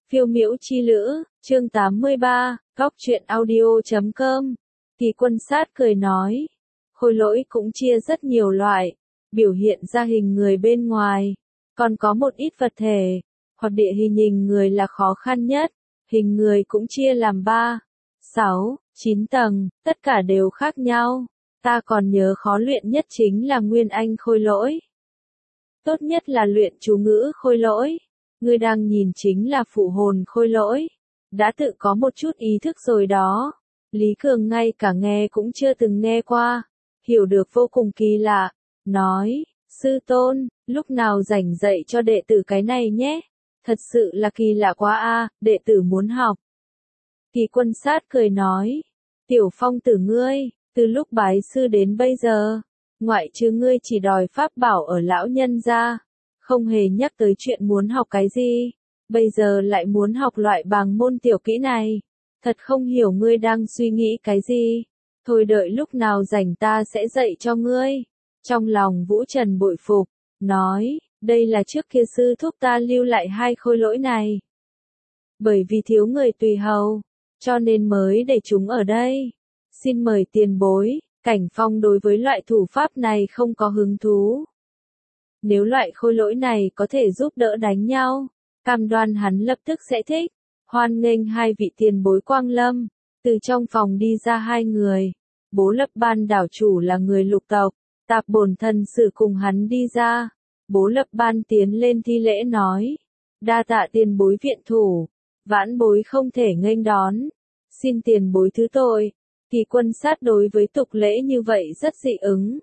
Phiêu miễu chi lữ, chương 83, góc truyện audio.com. Kỳ Quân Sát cười nói, khôi lỗi cũng chia rất nhiều loại, biểu hiện ra hình người bên ngoài, còn có một ít vật thể, hoặc địa hình người là khó khăn nhất, hình người cũng chia làm 3, 6, 9 tầng, tất cả đều khác nhau. Ta còn nhớ khó luyện nhất chính là Nguyên Anh khôi lỗi. Tốt nhất là luyện chú ngữ khôi lỗi. Ngươi đang nhìn chính là phụ hồn khôi lỗi. Đã tự có một chút ý thức rồi đó. Lý Cường ngay cả nghe cũng chưa từng nghe qua. Hiểu được vô cùng kỳ lạ. Nói, sư tôn, lúc nào rảnh dạy cho đệ tử cái này nhé. Thật sự là kỳ lạ quá a, đệ tử muốn học. Kỳ Quân Sát cười nói, Tiểu Phong tử ngươi, từ lúc bái sư đến bây giờ, ngoại trừ ngươi chỉ đòi pháp bảo ở lão nhân gia, không hề nhắc tới chuyện muốn học cái gì, bây giờ lại muốn học loại bàng môn tiểu kỹ này, thật không hiểu ngươi đang suy nghĩ cái gì, thôi đợi lúc nào rảnh ta sẽ dạy cho ngươi. Trong lòng Vũ Trần bội phục, nói, đây là trước kia sư thúc ta lưu lại 2 khôi lỗi này. Bởi vì thiếu người tùy hầu, cho nên mới để chúng ở đây. Xin mời tiền bối. Cảnh Phong đối với loại thủ pháp này không có hứng thú. Nếu loại khôi lỗi này có thể giúp đỡ đánh nhau, cam đoan hắn lập tức sẽ thích. Hoan nghênh 2 vị tiền bối quang lâm. Từ trong phòng đi ra 2 người. Bố Lập Ban đảo chủ là người Lục tộc, Tạp Bổn Thần Sử cùng hắn đi ra. Bố Lập Ban tiến lên thi lễ nói, đa tạ tiền bối viện thủ, vãn bối không thể nghênh đón, xin tiền bối thứ tội. Kỳ Quân Sát đối với tục lễ như vậy rất dị ứng.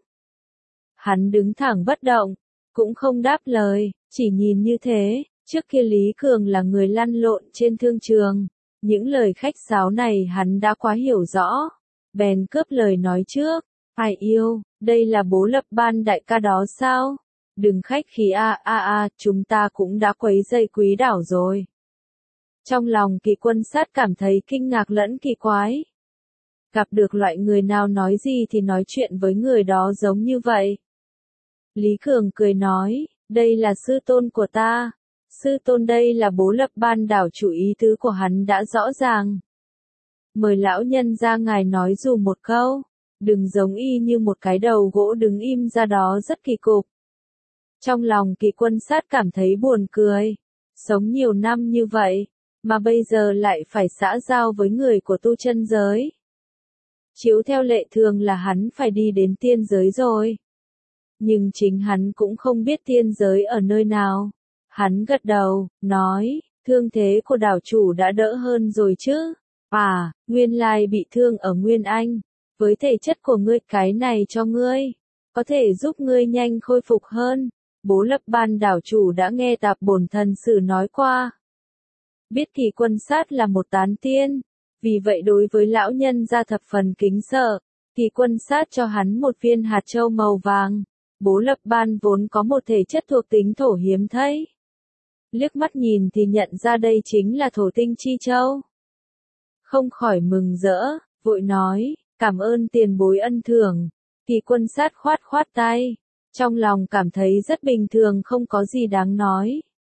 Hắn đứng thẳng bất động, cũng không đáp lời, chỉ nhìn như thế. Trước kia Lý Cường là người lăn lộn trên thương trường, những lời khách sáo này hắn đã quá hiểu rõ. Bèn cướp lời nói trước, ai yêu, đây là Bố Lập Ban đại ca đó sao? Đừng khách khí chúng ta cũng đã quấy rầy quý đảo rồi. Trong lòng Kỳ Quân Sát cảm thấy kinh ngạc lẫn kỳ quái. Gặp được loại người nào nói gì thì nói chuyện với người đó giống như vậy. Lý Cường cười nói, đây là sư tôn của ta. Sư tôn đây là Bố Lập Ban đảo chủ, ý tứ của hắn đã rõ ràng. Mời lão nhân ra ngài nói dù một câu, đừng giống y như một cái đầu gỗ đứng im ra đó rất kỳ cục. Trong lòng Kỳ Quân Sát cảm thấy buồn cười. Sống nhiều năm như vậy, mà bây giờ lại phải xã giao với người của tu chân giới. Chiếu theo lệ thường là hắn phải đi đến tiên giới rồi. Nhưng chính hắn cũng không biết tiên giới ở nơi nào. Hắn gật đầu, nói, thương thế của đảo chủ đã đỡ hơn rồi chứ. Nguyên lai bị thương ở Nguyên Anh. Với thể chất của ngươi, cái này cho ngươi, có thể giúp ngươi nhanh khôi phục hơn. Bố Lập Ban đảo chủ đã nghe Tạp Bổn Thần Sử nói qua. Biết Kỳ Quân Sát là một tán tiên. Vì vậy đối với lão nhân gia thập phần kính sợ, Kỳ Quân Sát cho hắn một viên hạt châu màu vàng. Bố Lập Ban vốn có một thể chất thuộc tính thổ hiếm thấy. Liếc mắt nhìn thì nhận ra đây chính là thổ tinh chi châu. Không khỏi mừng rỡ, vội nói, cảm ơn tiền bối ân thưởng. Kỳ Quân Sát khoát khoát tay, trong lòng cảm thấy rất bình thường, không có gì đáng nói.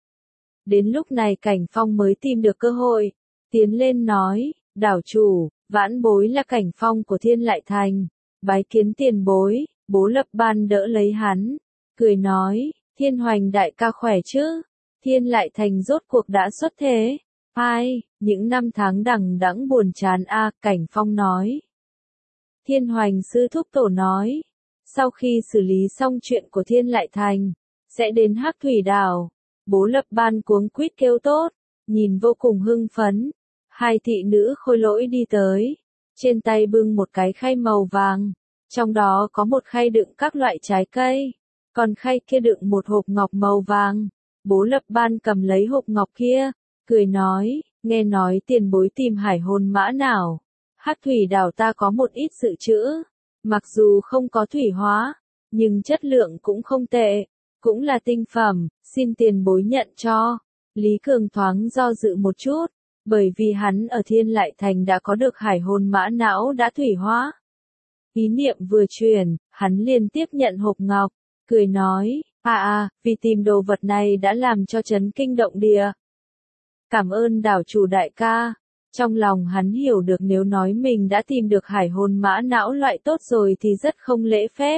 Đến lúc này Cảnh Phong mới tìm được cơ hội, tiến lên nói, đảo chủ, vãn bối là Cảnh Phong của Thiên Lại Thành, bái kiến tiền bối. Bố Lập Ban đỡ lấy hắn, cười nói, Thiên Hoành đại ca khỏe chứ? Thiên Lại Thành rốt cuộc đã xuất thế. Những năm tháng đằng đẵng buồn chán Cảnh Phong nói. Thiên Hoành sư thúc tổ nói, sau khi xử lý xong chuyện của Thiên Lại Thành, sẽ đến Hắc Thủy đảo. Bố Lập Ban cuống quýt kêu tốt, nhìn vô cùng hưng phấn. 2 thị nữ khôi lỗi đi tới, trên tay bưng một cái khay màu vàng, trong đó có một khay đựng các loại trái cây, còn khay kia đựng một hộp ngọc màu vàng. Bố Lập Ban cầm lấy hộp ngọc kia, cười nói, nghe nói tiền bối tìm hải hồn mã nào. Hắc Thủy đảo ta có một ít dự trữ, mặc dù không có thủy hóa, nhưng chất lượng cũng không tệ, cũng là tinh phẩm, xin tiền bối nhận cho. Lý Cường thoáng do dự một chút, bởi vì hắn ở Thiên Lại Thành đã có được hải hồn mã não đã thủy hóa. Ý niệm vừa chuyển, hắn liền tiếp nhận hộp ngọc, cười nói, vì tìm đồ vật này đã làm cho chấn kinh động địa. Cảm ơn đảo chủ đại ca. Trong lòng hắn hiểu được nếu nói mình đã tìm được hải hồn mã não loại tốt rồi thì rất không lễ phép.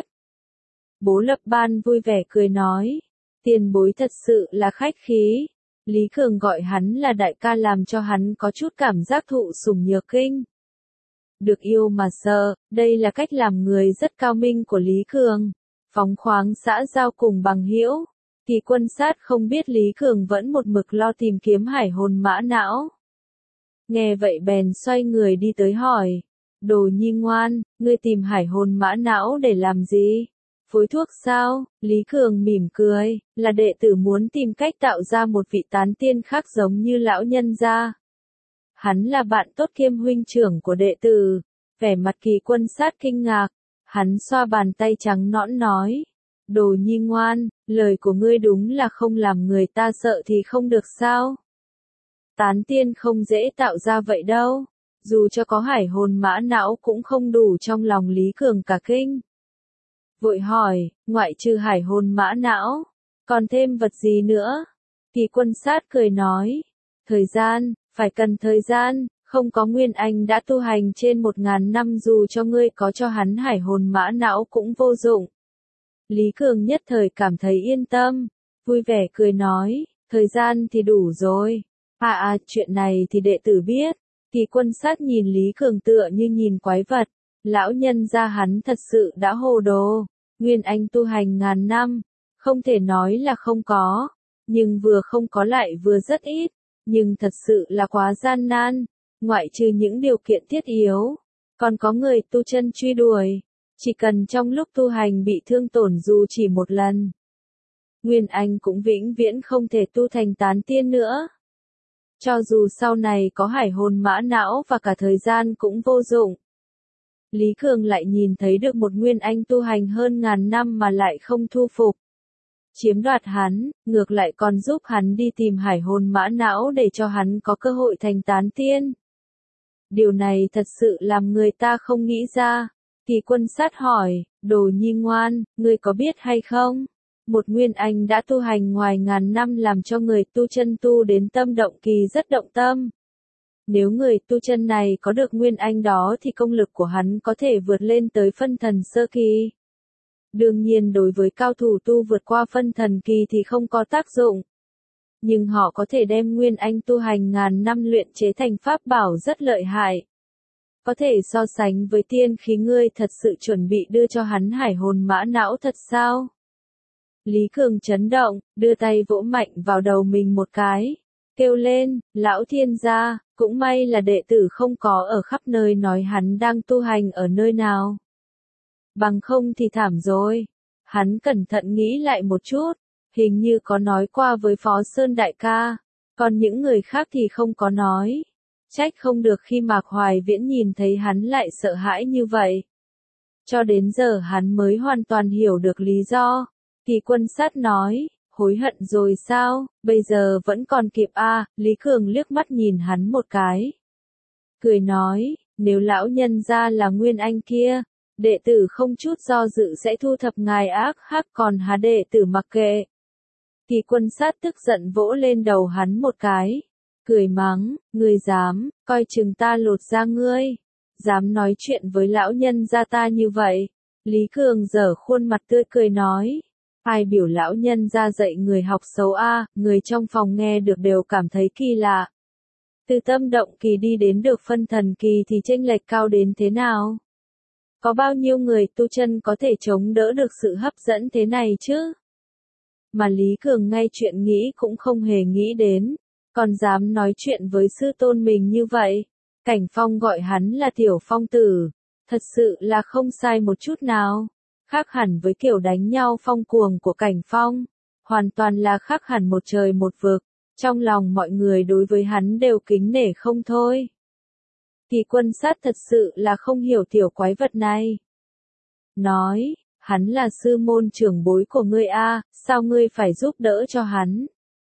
Bố Lập Ban vui vẻ cười nói. Tiền bối thật sự là khách khí. Lý Cường gọi hắn là đại ca làm cho hắn có chút cảm giác thụ sủng nhược kinh. Được yêu mà sợ, đây là cách làm người rất cao minh của Lý Cường. Phóng khoáng xã giao cùng bằng hữu. Kỳ Quân Sát không biết Lý Cường vẫn một mực lo tìm kiếm hải hồn mã não. Nghe vậy bèn xoay người đi tới hỏi. Đồ nhi ngoan, ngươi tìm hải hồn mã não để làm gì? Phối thuốc sao? Lý Cường mỉm cười, là đệ tử muốn tìm cách tạo ra một vị tán tiên khác giống như lão nhân gia. Hắn là bạn tốt kiêm huynh trưởng của đệ tử. Vẻ mặt Kỳ Quân Sát kinh ngạc, hắn xoa bàn tay trắng nõn nói. Đồ nhi ngoan, lời của ngươi đúng là không làm người ta sợ thì không được sao? Tán tiên không dễ tạo ra vậy đâu. Dù cho có hải hồn mã não cũng không đủ trong lòng Lý Cường cả kinh. Vội hỏi, ngoại trừ hải hồn mã não, còn thêm vật gì nữa? Kỳ Quân Sát cười nói, thời gian, phải cần thời gian, không có Nguyên Anh đã tu hành trên 1000 năm dù cho ngươi có cho hắn hải hồn mã não cũng vô dụng. Lý Cường nhất thời cảm thấy yên tâm, vui vẻ cười nói, thời gian thì đủ rồi. Chuyện này thì đệ tử biết. Kỳ Quân Sát nhìn Lý Cường tựa như nhìn quái vật. Lão nhân gia hắn thật sự đã hồ đồ. Nguyên Anh tu hành 1000 năm, không thể nói là không có, nhưng vừa không có lại vừa rất ít, nhưng thật sự là quá gian nan, ngoại trừ những điều kiện thiết yếu, còn có người tu chân truy đuổi, chỉ cần trong lúc tu hành bị thương tổn dù chỉ một lần. Nguyên Anh cũng vĩnh viễn không thể tu thành tán tiên nữa. Cho dù sau này có hải hồn mã não và cả thời gian cũng vô dụng. Lý Cường lại nhìn thấy được một Nguyên Anh tu hành hơn 1000 năm mà lại không thu phục. Chiếm đoạt hắn, ngược lại còn giúp hắn đi tìm hải hồn mã não để cho hắn có cơ hội thành tán tiên. Điều này thật sự làm người ta không nghĩ ra. Kỳ Quân Sát hỏi, đồ nhi ngoan, ngươi có biết hay không? Một Nguyên Anh đã tu hành ngoài 1000 năm làm cho người tu chân tu đến tâm động kỳ rất động tâm. Nếu người tu chân này có được Nguyên Anh đó thì công lực của hắn có thể vượt lên tới phân thần sơ kỳ. Đương nhiên đối với cao thủ tu vượt qua phân thần kỳ thì không có tác dụng. Nhưng họ có thể đem Nguyên Anh tu hành 1000 năm luyện chế thành pháp bảo rất lợi hại. Có thể so sánh với tiên khí ngươi thật sự chuẩn bị đưa cho hắn hải hồn mã não thật sao? Lý Cường chấn động, đưa tay vỗ mạnh vào đầu mình một cái. Kêu lên, lão thiên gia, cũng may là đệ tử không có ở khắp nơi nói hắn đang tu hành ở nơi nào. Bằng không thì thảm rồi. Hắn cẩn thận nghĩ lại một chút, hình như có nói qua với Phó Sơn đại ca, còn những người khác thì không có nói. Trách không được khi Mạc Hoài Viễn nhìn thấy hắn lại sợ hãi như vậy. Cho đến giờ hắn mới hoàn toàn hiểu được lý do. Kỳ Quân Sát nói, hối hận rồi sao, bây giờ vẫn còn kịp Lý Cường liếc mắt nhìn hắn một cái. Cười nói, nếu lão nhân gia là Nguyên Anh kia, đệ tử không chút do dự sẽ thu thập ngài ác hắc còn đệ tử mặc kệ. Kỳ Quân Sát tức giận vỗ lên đầu hắn một cái. Cười mắng, ngươi dám, coi chừng ta lột da ngươi. Dám nói chuyện với lão nhân gia ta như vậy. Lý Cường giở khuôn mặt tươi cười nói. Ai biểu lão nhân ra dạy người học xấu người trong phòng nghe được đều cảm thấy kỳ lạ. Từ tâm động kỳ đi đến được phân thần kỳ thì chênh lệch cao đến thế nào? Có bao nhiêu người tu chân có thể chống đỡ được sự hấp dẫn thế này chứ? Mà Lý Cường ngay chuyện nghĩ cũng không hề nghĩ đến, còn dám nói chuyện với sư tôn mình như vậy. Cảnh Phong gọi hắn là Tiểu Phong tử, thật sự là không sai một chút nào. Khác hẳn với kiểu đánh nhau phong cuồng của Cảnh Phong, hoàn toàn là khác hẳn một trời một vực, trong lòng mọi người đối với hắn đều kính nể không thôi. Kỳ Quân Sát thật sự là không hiểu tiểu quái vật này. Nói, hắn là sư môn trưởng bối của ngươi sao ngươi phải giúp đỡ cho hắn?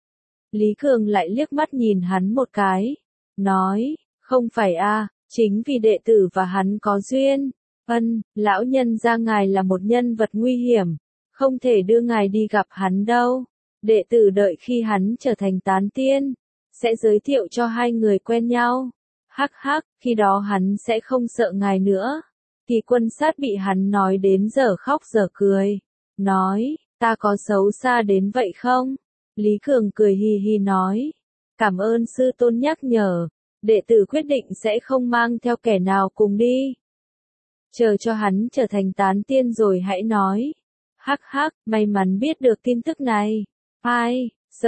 Lý Cường lại liếc mắt nhìn hắn một cái, nói, không phải chính vì đệ tử và hắn có duyên. Lão nhân gia ngài là một nhân vật nguy hiểm, không thể đưa ngài đi gặp hắn đâu. Đệ tử đợi khi hắn trở thành tán tiên, sẽ giới thiệu cho hai người quen nhau. Hắc hắc, khi đó hắn sẽ không sợ ngài nữa. Kỳ Quân Sát bị hắn nói đến giờ khóc giờ cười. Nói, ta có xấu xa đến vậy không? Lý Cường cười hì hì nói. Cảm ơn sư tôn nhắc nhở. Đệ tử quyết định sẽ không mang theo kẻ nào cùng đi. Chờ cho hắn trở thành tán tiên rồi hãy nói. Hắc hắc, may mắn biết được tin tức này. Ai,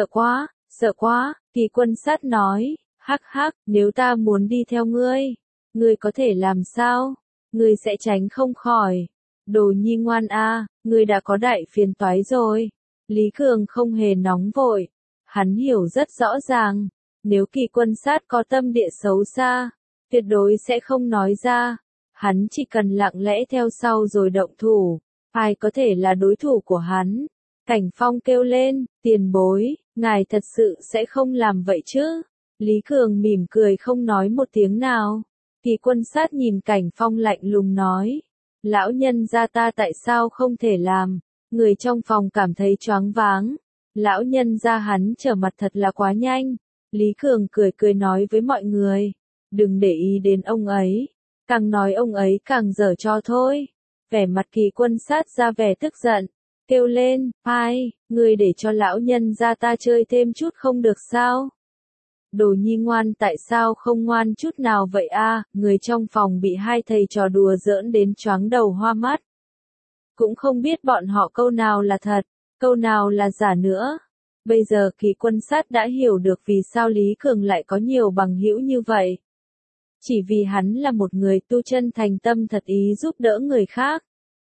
sợ quá, Kỳ Quân Sát nói. Hắc hắc, nếu ta muốn đi theo ngươi có thể làm sao? Ngươi sẽ tránh không khỏi. Đồ nhi ngoan a, ngươi đã có đại phiền toái rồi. Lý Cường không hề nóng vội. Hắn hiểu rất rõ ràng. Nếu Kỳ Quân Sát có tâm địa xấu xa, tuyệt đối sẽ không nói ra. Hắn chỉ cần lặng lẽ theo sau rồi động thủ. Ai có thể là đối thủ của hắn? Cảnh Phong kêu lên, tiền bối, ngài thật sự sẽ không làm vậy chứ? Lý Cường mỉm cười không nói một tiếng nào. Kỳ Quân Sát nhìn Cảnh Phong lạnh lùng nói. Lão nhân gia ta tại sao không thể làm? Người trong phòng cảm thấy choáng váng. Lão nhân gia hắn trở mặt thật là quá nhanh. Lý Cường cười nói với mọi người. Đừng để ý đến ông ấy. Càng nói ông ấy càng giở trò thôi. Vẻ mặt Kỳ Quân Sát ra vẻ tức giận. Kêu lên, ai, người để cho lão nhân gia ta chơi thêm chút không được sao? Đồ nhi ngoan tại sao không ngoan chút nào vậy a? Người trong phòng bị hai thầy trò đùa giỡn đến choáng đầu hoa mắt. Cũng không biết bọn họ câu nào là thật, câu nào là giả nữa. Bây giờ Kỳ Quân Sát đã hiểu được vì sao Lý Cường lại có nhiều bằng hữu như vậy. Chỉ vì hắn là một người tu chân thành tâm thật ý giúp đỡ người khác.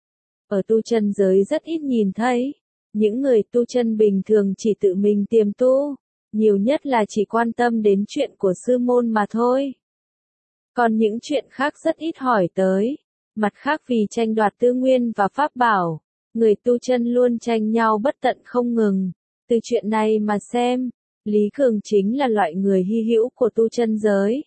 Ở tu chân giới rất ít nhìn thấy. Những người tu chân bình thường chỉ tự mình tiềm tu. Nhiều nhất là chỉ quan tâm đến chuyện của sư môn mà thôi. Còn những chuyện khác rất ít hỏi tới. Mặt khác vì tranh đoạt tư nguyên và pháp bảo, người tu chân luôn tranh nhau bất tận không ngừng. Từ chuyện này mà xem, Lý Cường chính là loại người hy hữu của tu chân giới.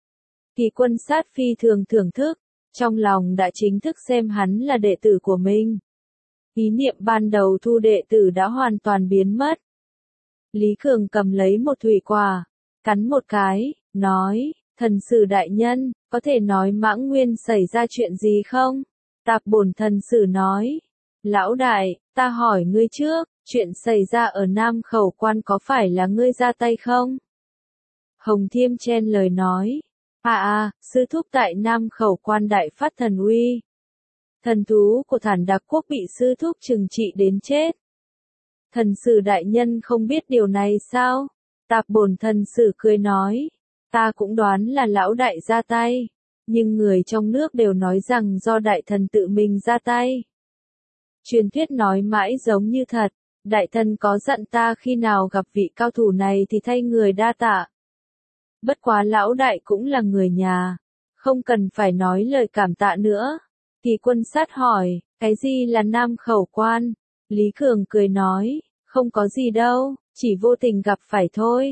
Kỳ Quân Sát phi thường thưởng thức, trong lòng đã chính thức xem hắn là đệ tử của mình. Ý niệm ban đầu thu đệ tử đã hoàn toàn biến mất. Lý Cường cầm lấy một thủy quả, cắn một cái, nói, thần sử đại nhân, có thể nói Mãng Nguyên xảy ra chuyện gì không? Tạp Bổn thần sử nói, lão đại, ta hỏi ngươi trước, chuyện xảy ra ở Nam Khẩu Quan có phải là ngươi ra tay không? Hồng Thiêm chen lời nói, sư thúc tại Nam Khẩu Quan đại phát thần uy. Thần thú của Thản Đạc Quốc bị sư thúc trừng trị đến chết. Thần sử đại nhân không biết điều này sao? Tạp Bổn thần sử cười nói, ta cũng đoán là lão đại ra tay, nhưng người trong nước đều nói rằng do đại thần tự mình ra tay. Truyền thuyết nói mãi giống như thật, đại thần có dặn ta khi nào gặp vị cao thủ này thì thay người đa tạ. Bất quá lão đại cũng là người nhà, không cần phải nói lời cảm tạ nữa. Kỳ Quân Sát hỏi, cái gì là Nam Khẩu Quan? Lý Cường cười nói, không có gì đâu, chỉ vô tình gặp phải thôi.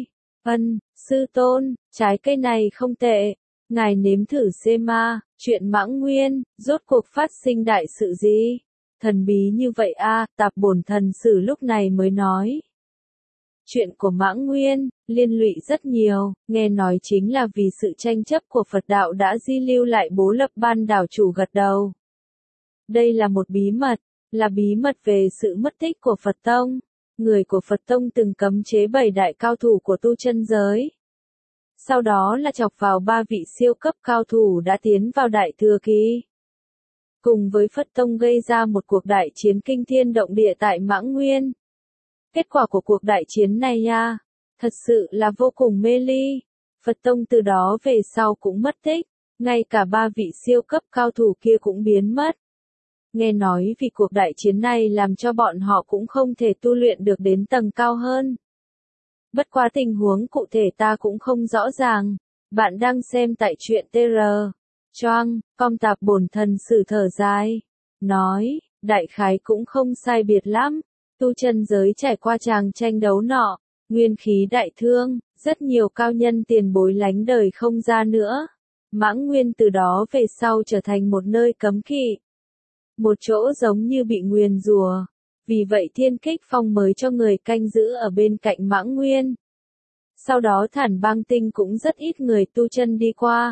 Sư tôn, trái cây này không tệ. Ngài nếm thử xem mà, chuyện Mãng Nguyên, rốt cuộc phát sinh đại sự gì? Thần bí như vậy Tạp Bổn thần sử lúc này mới nói. Chuyện của Mãng Nguyên, liên lụy rất nhiều, nghe nói chính là vì sự tranh chấp của Phật đạo đã di lưu lại bố lập ban đảo chủ gật đầu. Đây là một bí mật, là bí mật về sự mất tích của Phật Tông. Người của Phật Tông từng cấm chế 7 đại cao thủ của tu chân giới. Sau đó là chọc vào 3 vị siêu cấp cao thủ đã tiến vào đại thừa kỳ. Cùng với Phật Tông gây ra một cuộc đại chiến kinh thiên động địa tại Mãng Nguyên. Kết quả của cuộc đại chiến này thật sự là vô cùng mê ly. Phật Tông từ đó về sau cũng mất tích, ngay cả 3 vị siêu cấp cao thủ kia cũng biến mất. Nghe nói vì cuộc đại chiến này làm cho bọn họ cũng không thể tu luyện được đến tầng cao hơn. Bất quá tình huống cụ thể ta cũng không rõ ràng. Bạn đang xem tại truyện TR. Choang, Tạp Bổn thần sử thở dài. Nói, đại khái cũng không sai biệt lắm. Tu chân giới trải qua tràng tranh đấu nọ, nguyên khí đại thương, rất nhiều cao nhân tiền bối lánh đời không ra nữa. Mãng Nguyên từ đó về sau trở thành một nơi cấm kỵ. Một chỗ giống như bị nguyền rủa. Vì vậy Thiên Kích Phong mới cho người canh giữ ở bên cạnh Mãng Nguyên. Sau đó Thản Bang Tinh cũng rất ít người tu chân đi qua.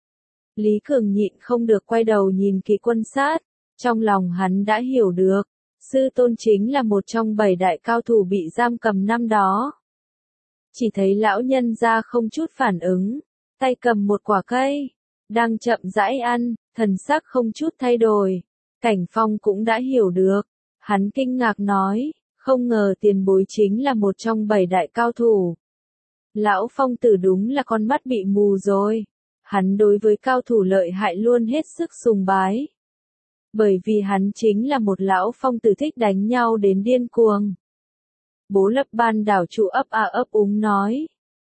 Lý Cường nhịn không được quay đầu nhìn Kỳ Quân Sát, trong lòng hắn đã hiểu được, sư tôn chính là một trong 7 đại cao thủ bị giam cầm năm đó. Chỉ thấy lão nhân ra không chút phản ứng, tay cầm một quả cây, đang chậm rãi ăn, thần sắc không chút thay đổi. Cảnh Phong cũng đã hiểu được, hắn kinh ngạc nói, không ngờ tiền bối chính là một trong 7 đại cao thủ. Lão Phong tử đúng là con mắt bị mù rồi, hắn đối với cao thủ lợi hại luôn hết sức sùng bái. Bởi vì hắn chính là một lão phong tử thích đánh nhau đến điên cuồng. Bố Lập Ban đảo chủ ấp úng nói,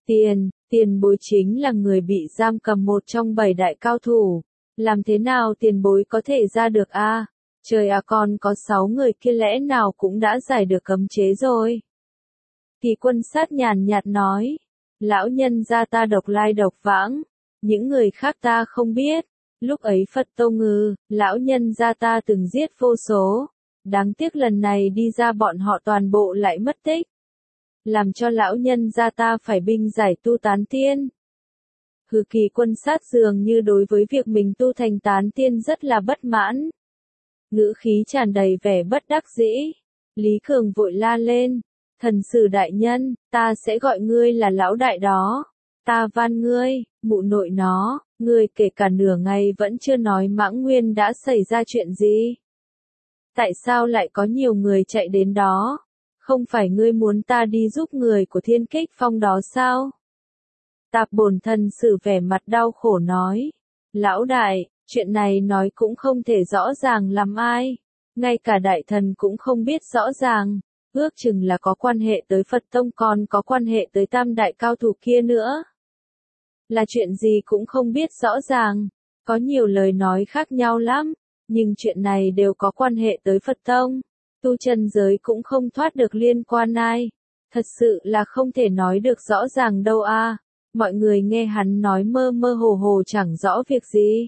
tiền bối chính là người bị giam cầm một trong 7 đại cao thủ, làm thế nào tiền bối có thể ra được a? Trời à, còn có 6 người kia lẽ nào cũng đã giải được cấm chế rồi. Kỳ Quân Sát nhàn nhạt nói, lão nhân gia ta độc lai độc vãng, những người khác ta không biết. Lúc ấy Phật Tô Ngư, lão nhân gia ta từng giết vô số, đáng tiếc lần này đi ra bọn họ toàn bộ lại mất tích, làm cho lão nhân gia ta phải binh giải tu tán tiên. Kỳ Quân Sát dường như đối với việc mình tu thành tán tiên rất là bất mãn. Ngữ khí tràn đầy vẻ bất đắc dĩ. Lý Cường vội la lên, thần sử đại nhân, ta sẽ gọi ngươi là lão đại đó. Ta van ngươi, mụ nội nó, ngươi kể cả nửa ngày vẫn chưa nói Mãng Nguyên đã xảy ra chuyện gì. Tại sao lại có nhiều người chạy đến đó? Không phải ngươi muốn ta đi giúp người của Thiên Kích Phong đó sao? Tạp Bổn Thần Sử vẻ mặt đau khổ nói, lão đại, chuyện này nói cũng không thể rõ ràng lắm ai. Ngay cả đại thần cũng không biết rõ ràng, ước chừng là có quan hệ tới Phật Tông còn có quan hệ tới tam đại cao thủ kia nữa. Là chuyện gì cũng không biết rõ ràng, có nhiều lời nói khác nhau lắm, nhưng chuyện này đều có quan hệ tới Phật Tông, tu chân giới cũng không thoát được liên quan ai, thật sự là không thể nói được rõ ràng đâu a. Mọi người nghe hắn nói mơ mơ hồ hồ chẳng rõ việc gì,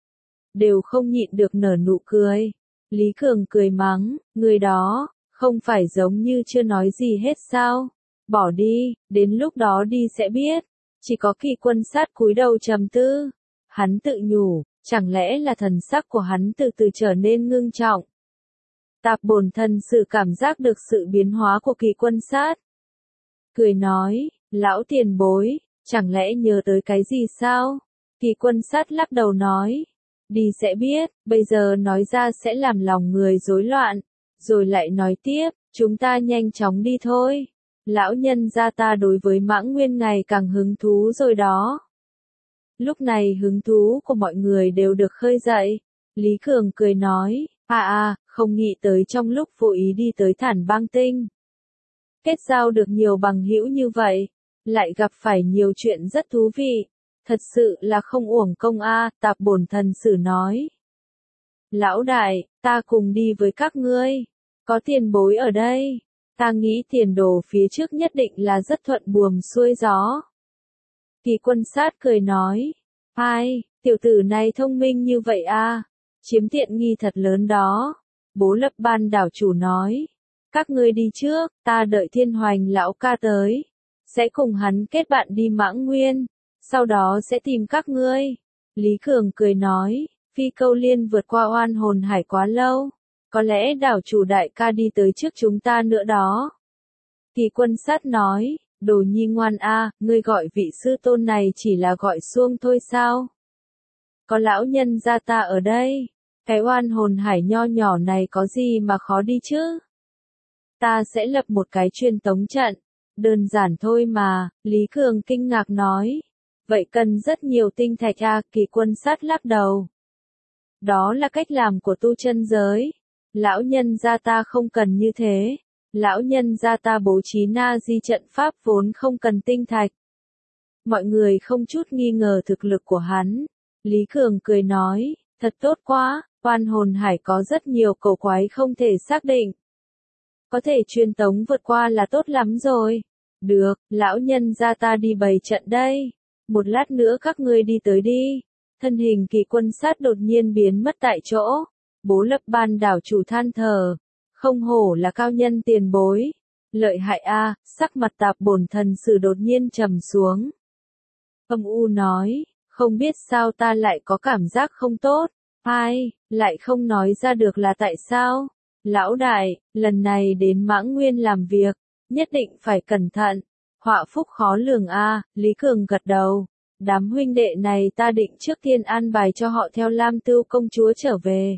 đều không nhịn được nở nụ cười. Lý Cường cười mắng, người đó, không phải giống như chưa nói gì hết sao? Bỏ đi, đến lúc đó đi sẽ biết. Chỉ có Kỳ Quân Sát cúi đầu trầm tư. Hắn tự nhủ, chẳng lẽ là thần sắc của hắn từ từ trở nên ngưng trọng. Tạp Bổn Thần Sử cảm giác được sự biến hóa của Kỳ Quân Sát. Cười nói, lão tiền bối, chẳng lẽ nhớ tới cái gì sao? Kỳ Quân Sát lắc đầu nói, đi sẽ biết, bây giờ nói ra sẽ làm lòng người rối loạn. Rồi lại nói tiếp, chúng ta nhanh chóng đi thôi. Lão nhân gia ta đối với Mãng Nguyên ngày càng hứng thú rồi đó. Lúc này hứng thú của mọi người đều được khơi dậy. Lý Cường cười nói, không nghĩ tới trong lúc vô ý đi tới Thản Bang Tinh. Kết giao được nhiều bằng hữu như vậy, lại gặp phải nhiều chuyện rất thú vị. Thật sự là không uổng công Tạp Bổn Thần Sử nói. Lão đại, ta cùng đi với các ngươi. Có tiền bối ở đây. Ta nghĩ tiền đồ phía trước nhất định là rất thuận buồm xuôi gió. Kỳ Quân Sát cười nói. Tiểu tử này thông minh như vậy chiếm tiện nghi thật lớn đó. Bố Lập Ban đảo chủ nói. Các ngươi đi trước, ta đợi Thiên Hoành lão ca tới. Sẽ cùng hắn kết bạn đi Mãng Nguyên. Sau đó sẽ tìm các ngươi. Lý Cường cười nói. Phi Câu Liên vượt qua Oan Hồn Hải quá lâu. Có lẽ đảo chủ đại ca đi tới trước chúng ta nữa đó. Kỳ Quân Sát nói, đồ nhi ngoan ngươi gọi vị sư tôn này chỉ là gọi xuông thôi sao? Có lão nhân gia ta ở đây, cái Oan Hồn Hải nho nhỏ này có gì mà khó đi chứ? Ta sẽ lập một cái truyền tống trận, đơn giản thôi mà, Lý Cường kinh ngạc nói. Vậy cần rất nhiều tinh thạch Kỳ Quân Sát lắc đầu. Đó là cách làm của tu chân giới. Lão nhân gia ta không cần như thế. Lão nhân gia ta bố trí na di trận pháp vốn không cần tinh thạch. Mọi người không chút nghi ngờ thực lực của hắn. Lý Cường cười nói, thật tốt quá, Oan Hồn Hải có rất nhiều cầu quái không thể xác định. Có thể truyền tống vượt qua là tốt lắm rồi. Được, lão nhân gia ta đi bày trận đây. Một lát nữa các ngươi đi tới đi. Thân hình Kỳ Quân Sát đột nhiên biến mất tại chỗ. Bố Lập Ban đảo chủ than thở. Không hổ là cao nhân tiền bối. lợi hại a, sắc mặt Tạp Bổn thần sử đột nhiên trầm xuống. Âm u nói, không biết sao ta lại có cảm giác không tốt, ai, lại không nói ra được là tại sao. Lão đại, lần này đến Mãng Nguyên làm việc, nhất định phải cẩn thận, họa phúc khó lường a. Lý Cường gật đầu, đám huynh đệ này ta định trước tiên an bài cho họ theo Lam Tưu công chúa trở về.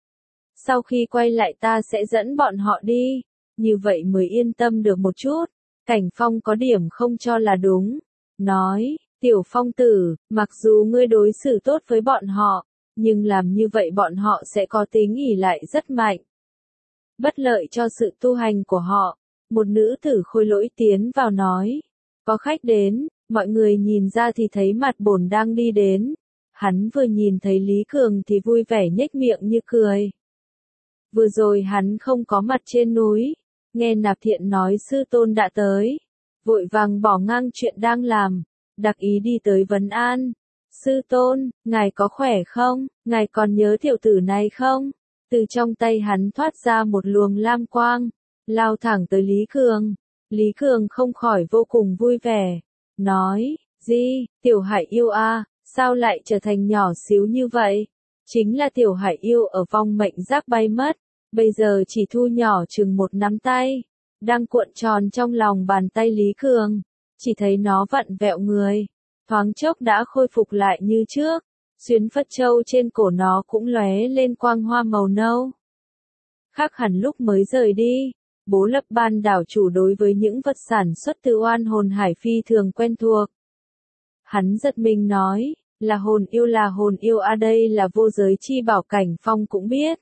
Sau khi quay lại ta sẽ dẫn bọn họ đi, như vậy mới yên tâm được một chút. Cảnh Phong có điểm không cho là đúng, nói, Tiểu Phong tử, mặc dù ngươi đối xử tốt với bọn họ, nhưng làm như vậy bọn họ sẽ có tính ỷ lại rất mạnh. Bất lợi cho sự tu hành của họ. Một nữ tử Khôi Lỗi tiến vào nói, có khách đến, mọi người nhìn ra thì thấy Mặt Bổn đang đi đến. Hắn vừa nhìn thấy Lý Cường thì vui vẻ nhếch miệng như cười. Vừa rồi hắn không có mặt trên núi, nghe Nạp Thiện nói sư tôn đã tới, vội vàng bỏ ngang chuyện đang làm, đặc ý đi tới vấn an. Sư tôn, ngài có khỏe không, ngài còn nhớ tiểu tử này không? Từ trong tay hắn thoát ra một luồng lam quang, lao thẳng tới Lý Cường. Lý Cường không khỏi vô cùng vui vẻ, nói, gì, Tiểu Hải Yêu a, sao lại trở thành nhỏ xíu như vậy? Chính là Tiểu Hải Yêu ở vong mệnh giác bay mất, bây giờ chỉ thu nhỏ chừng một nắm tay, đang cuộn tròn trong lòng bàn tay Lý Cường, chỉ thấy nó vặn vẹo người, thoáng chốc đã khôi phục lại như trước, xuyến phất châu trên cổ nó cũng lóe lên quang hoa màu nâu. Khác hẳn lúc mới rời đi, Bố Lập Ban đảo chủ đối với những vật sản xuất từ oan hồn hải phi thường quen thuộc. Hắn giật mình nói, là hồn yêu a, đây là vô giới chi bảo. Cảnh Phong cũng biết.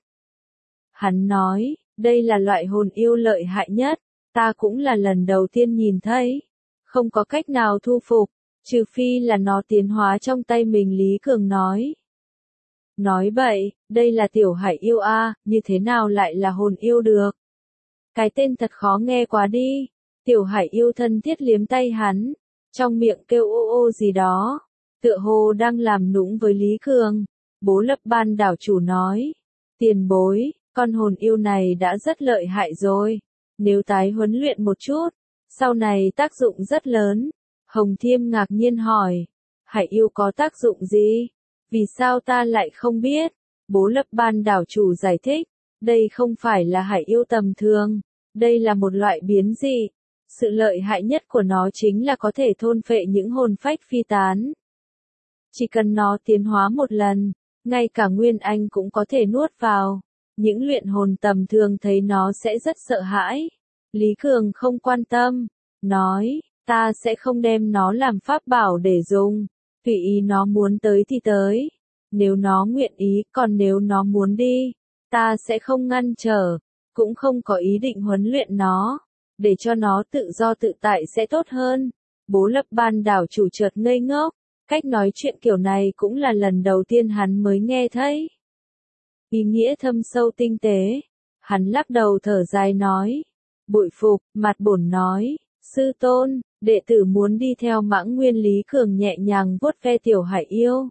Hắn nói, đây là loại hồn yêu lợi hại nhất, ta cũng là lần đầu tiên nhìn thấy, không có cách nào thu phục, trừ phi là nó tiến hóa trong tay mình. Lý Cường nói. Nói bậy, đây là Tiểu Hải Yêu a, như thế nào lại là hồn yêu được? Cái tên thật khó nghe quá đi. Tiểu Hải Yêu thân thiết liếm tay hắn, trong miệng kêu ô ô gì đó, tựa hồ đang làm nũng với Lý Cường. Bố Lập Ban đảo chủ nói, tiền bối, con hồn yêu này đã rất lợi hại rồi, nếu tái huấn luyện một chút, sau này tác dụng rất lớn. Hồng Thiêm ngạc nhiên hỏi, Hải Yêu có tác dụng gì? Vì sao ta lại không biết? Bố Lập Ban đảo chủ giải thích, đây không phải là Hải Yêu tầm thường, đây là một loại biến dị. Sự lợi hại nhất của nó chính là có thể thôn phệ những hồn phách phi tán. Chỉ cần nó tiến hóa một lần, ngay cả Nguyên Anh cũng có thể nuốt vào. Những luyện hồn tầm thường thấy nó sẽ rất sợ hãi. Lý Cường không quan tâm, nói, ta sẽ không đem nó làm pháp bảo để dùng, tùy ý nó muốn tới thì tới. Nếu nó nguyện ý, còn nếu nó muốn đi, ta sẽ không ngăn trở, cũng không có ý định huấn luyện nó, để cho nó tự do tự tại sẽ tốt hơn. Bố Lập Ban đảo chủ chợt ngây ngốc, cách nói chuyện kiểu này cũng là lần đầu tiên hắn mới nghe thấy. Ý nghĩa thâm sâu tinh tế, hắn lắc đầu thở dài nói, bội phục. Mặt Bổn nói, sư tôn, đệ tử muốn đi theo Mãng Nguyên. Lý Cường nhẹ nhàng vuốt ve Tiểu Hải Yêu,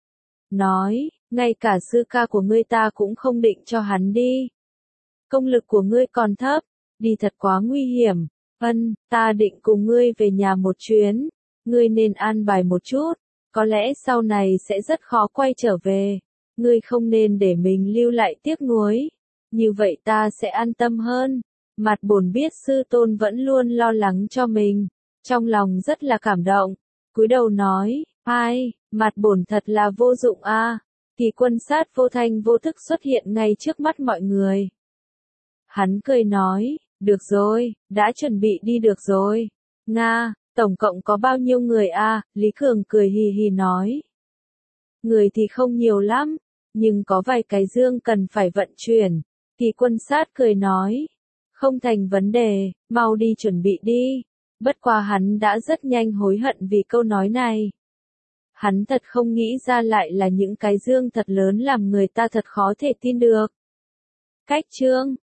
nói, ngay cả sư ca của ngươi ta cũng không định cho hắn đi. Công lực của ngươi còn thấp, đi thật quá nguy hiểm. Ta định cùng ngươi về nhà một chuyến, ngươi nên an bài một chút, có lẽ sau này sẽ rất khó quay trở về. Ngươi không nên để mình lưu lại tiếc nuối, như vậy ta sẽ an tâm hơn. Mặt Bổn biết sư tôn vẫn luôn lo lắng cho mình, trong lòng rất là cảm động, cúi đầu nói, ai, Mặt Bổn thật là vô dụng a. Kỳ Quân Sát vô thanh vô thức xuất hiện ngay trước mắt mọi người. Hắn cười nói, được rồi, đã chuẩn bị đi được rồi. Nga, tổng cộng có bao nhiêu người a? Lý Cường cười hì hì nói. Người thì không nhiều lắm, nhưng có vài cái dương cần phải vận chuyển. Kỳ Quân Sát cười nói, không thành vấn đề, mau đi chuẩn bị đi. Bất quá hắn đã rất nhanh hối hận vì câu nói này. Hắn thật không nghĩ ra lại là những cái dương thật lớn làm người ta thật khó thể tin được. Cách chương